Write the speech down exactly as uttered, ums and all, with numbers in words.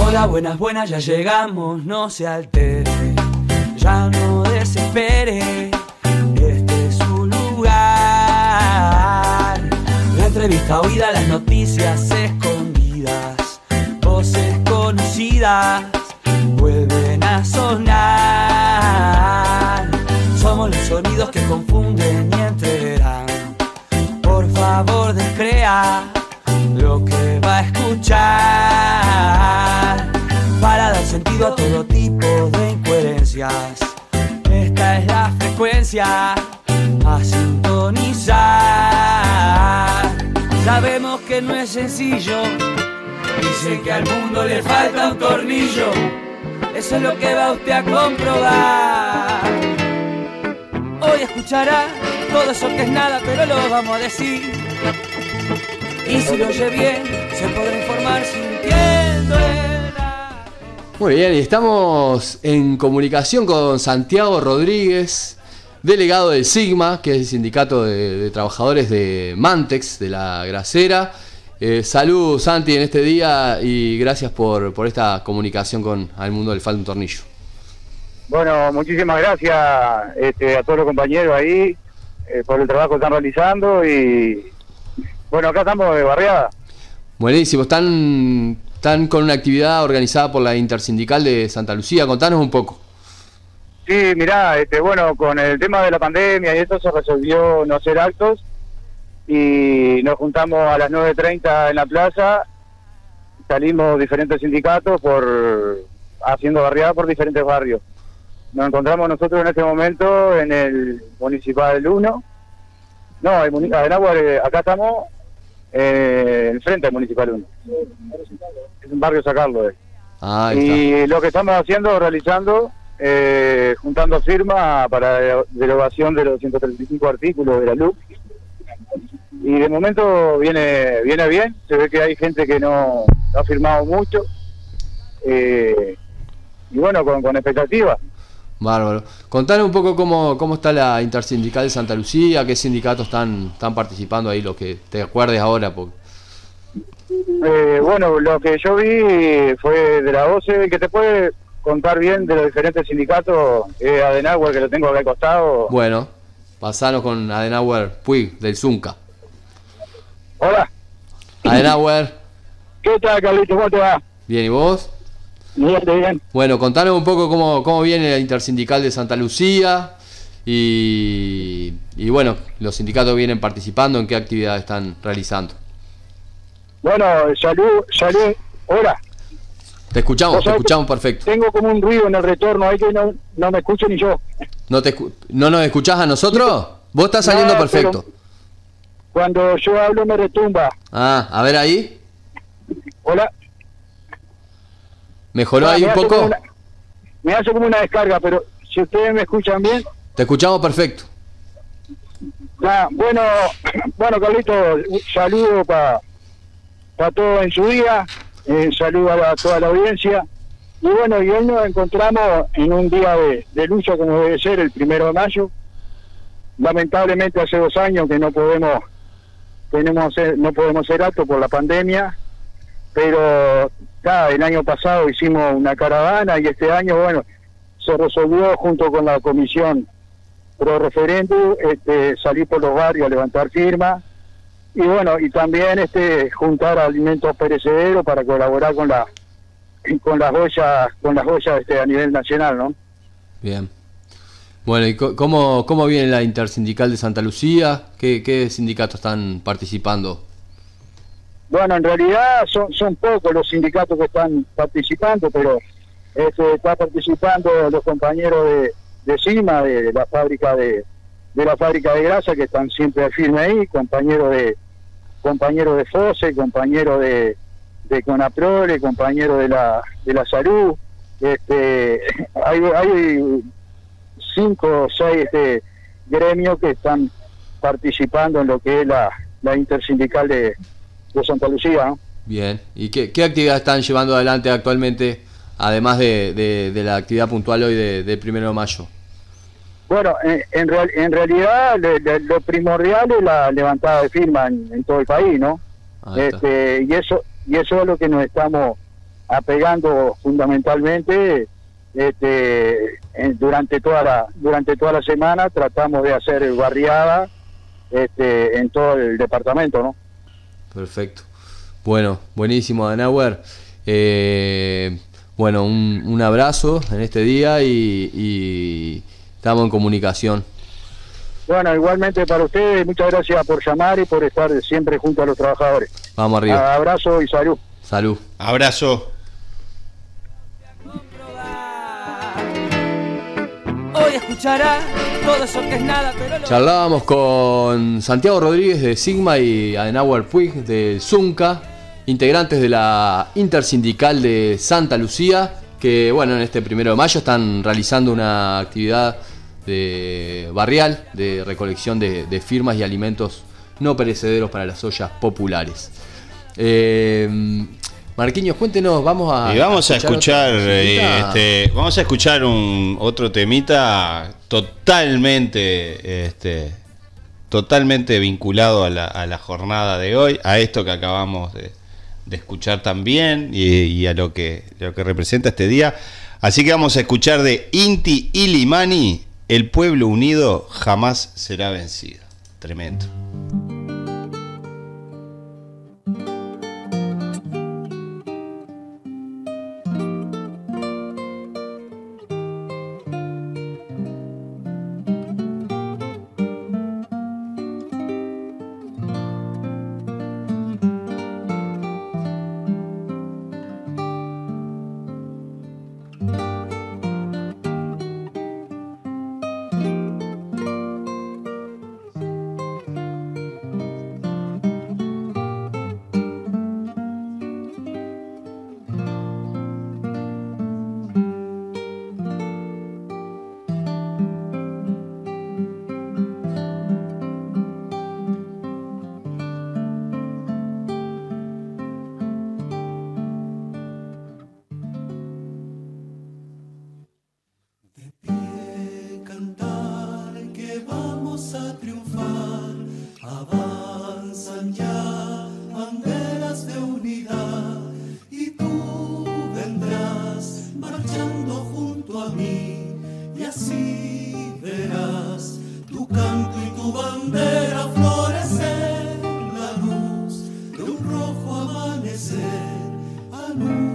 Hola, buenas, buenas, ya llegamos, no se altere, ya no desespere, este es su lugar. La entrevista oída, las noticias escondidas, voces conocidas vuelven a sonar. Somos los sonidos que confunden y entreverán. Por favor, descrea lo que va a escuchar, para dar sentido a todo tipo de incoherencias. Esta es la frecuencia a sintonizar. Sabemos que no es sencillo, dicen que al mundo le falta un tornillo. Eso es lo que va usted a comprobar. Hoy escuchará todo eso que es nada, pero lo vamos a decir. Y si lo oye bien, se podrá informar sintiendo el... Muy bien, y estamos en comunicación con Santiago Rodríguez, delegado del Sigma, que es el sindicato de, de trabajadores de Mantex, de la Grasera. Eh, salud, Santi, en este día, y gracias por, por esta comunicación con Al Mundo del Falta un Tornillo. Bueno, muchísimas gracias este, a todos los compañeros ahí eh, por el trabajo que están realizando y bueno, acá estamos de barriada. Buenísimo, están, están con una actividad organizada por la Intersindical de Santa Lucía, contanos un poco. Sí, mirá, este, bueno, con el tema de la pandemia y esto se resolvió no hacer actos y nos juntamos a las nueve treinta en la plaza, salimos diferentes sindicatos por haciendo barriada por diferentes barrios. Nos encontramos nosotros en este momento en el Municipal uno, no, el Municipal de Adenauer, acá estamos eh, enfrente del Municipal uno, es un barrio Sacarlo. Eh. Ah, y está. lo que estamos haciendo, realizando, eh, juntando firmas para la derogación de los ciento treinta y cinco artículos de la L U C. Y de momento viene viene bien, se ve que hay gente que no, no ha firmado mucho, eh, y bueno, con, con expectativas. Bárbaro. Contanos un poco cómo, cómo está la Intersindical de Santa Lucía, qué sindicatos están, están participando ahí, lo que te acuerdes ahora. Porque... Eh, bueno, lo que yo vi fue de la O C E, que te puede contar bien de los diferentes sindicatos, eh, Adenauer, que lo tengo acá al costado. Bueno, pasanos con Adenauer Puig, del Zunca. Hola. Adenauer. ¿Qué tal, Carlito? ¿Cómo te va? Bien, ¿y vos? Bien, bien. Bueno, contanos un poco cómo, cómo viene la Intersindical de Santa Lucía y, y bueno, los sindicatos vienen participando, en qué actividades están realizando. Bueno, salud, salud. Hola. Te escuchamos, te escuchamos perfecto. Tengo como un ruido en el retorno, ahí que no, no me escucho ni yo. ¿No, te, ¿No nos escuchás a nosotros? Vos estás saliendo no, perfecto. Cuando yo hablo me retumba. Ah, a ver ahí. Hola. ¿Mejoró ah, ahí un poco? Una, me hace como una descarga, pero si ustedes me escuchan bien... Te escuchamos perfecto. Ah, bueno, bueno, Carlito, un saludo para pa todos en su día, eh, saludo a, la, a toda la audiencia. Y bueno, y hoy nos encontramos en un día de, de lucha como debe ser, el primero de mayo. Lamentablemente hace dos años que no podemos, tenemos hacer, no podemos hacer acto por la pandemia, pero... Ah, el año pasado hicimos una caravana y este año, bueno, se resolvió junto con la comisión pro referéndum, este, salir por los barrios a levantar firmas y bueno, y también este juntar alimentos perecederos para colaborar con la con las ollas, con las ollas este, a nivel nacional, ¿no? Bien. Bueno, ¿y cómo, cómo viene la Intersindical de Santa Lucía? ¿Qué, qué sindicatos están participando? Bueno, en realidad son son pocos los sindicatos que están participando, pero este, está participando los compañeros de, de CIMA, de, de la fábrica de, de la fábrica de grasa, que están siempre firmes ahí, compañeros de compañeros de FOSE, compañeros de, de CONAPROLE, compañeros de la de la salud. Este, hay, hay cinco o seis este, gremios que están participando en lo que es la, la intersindical de de Santa Lucía, ¿no? Bien, ¿y qué, qué actividades están llevando adelante actualmente, además de, de, de la actividad puntual hoy de, de primero de mayo? Bueno, en, en, real, en realidad le, le, lo primordial es la levantada de firma en, en todo el país, ¿no? Este, y eso y eso es lo que nos estamos apegando fundamentalmente este, en, durante toda la durante toda la semana tratamos de hacer barriada este, en todo el departamento, ¿no? Perfecto. Bueno, buenísimo, Adenauer. Eh, bueno, un, un abrazo en este día y, y estamos en comunicación. Bueno, igualmente para ustedes, muchas gracias por llamar y por estar siempre junto a los trabajadores. Vamos arriba. Abrazo y salud. Salud. Abrazo. Hoy escuchará todo eso que es nada, pero lo... Charlábamos con Santiago Rodríguez de Sigma y Adenauer Puig de Zunca, integrantes de la Intersindical de Santa Lucía, que bueno, en este primero de mayo están realizando una actividad de barrial de recolección de, de firmas y alimentos no perecederos para las ollas populares. Eh, Marquinhos, cuéntenos, vamos a y vamos a escuchar, escuchar este, vamos a escuchar un otro temita totalmente este, totalmente vinculado a la, a la jornada de hoy, a esto que acabamos de, de escuchar también y, y a lo que, lo que representa este día. Así que vamos a escuchar de Inti Illimani, El pueblo unido jamás será vencido. Tremendo. Amanecer, a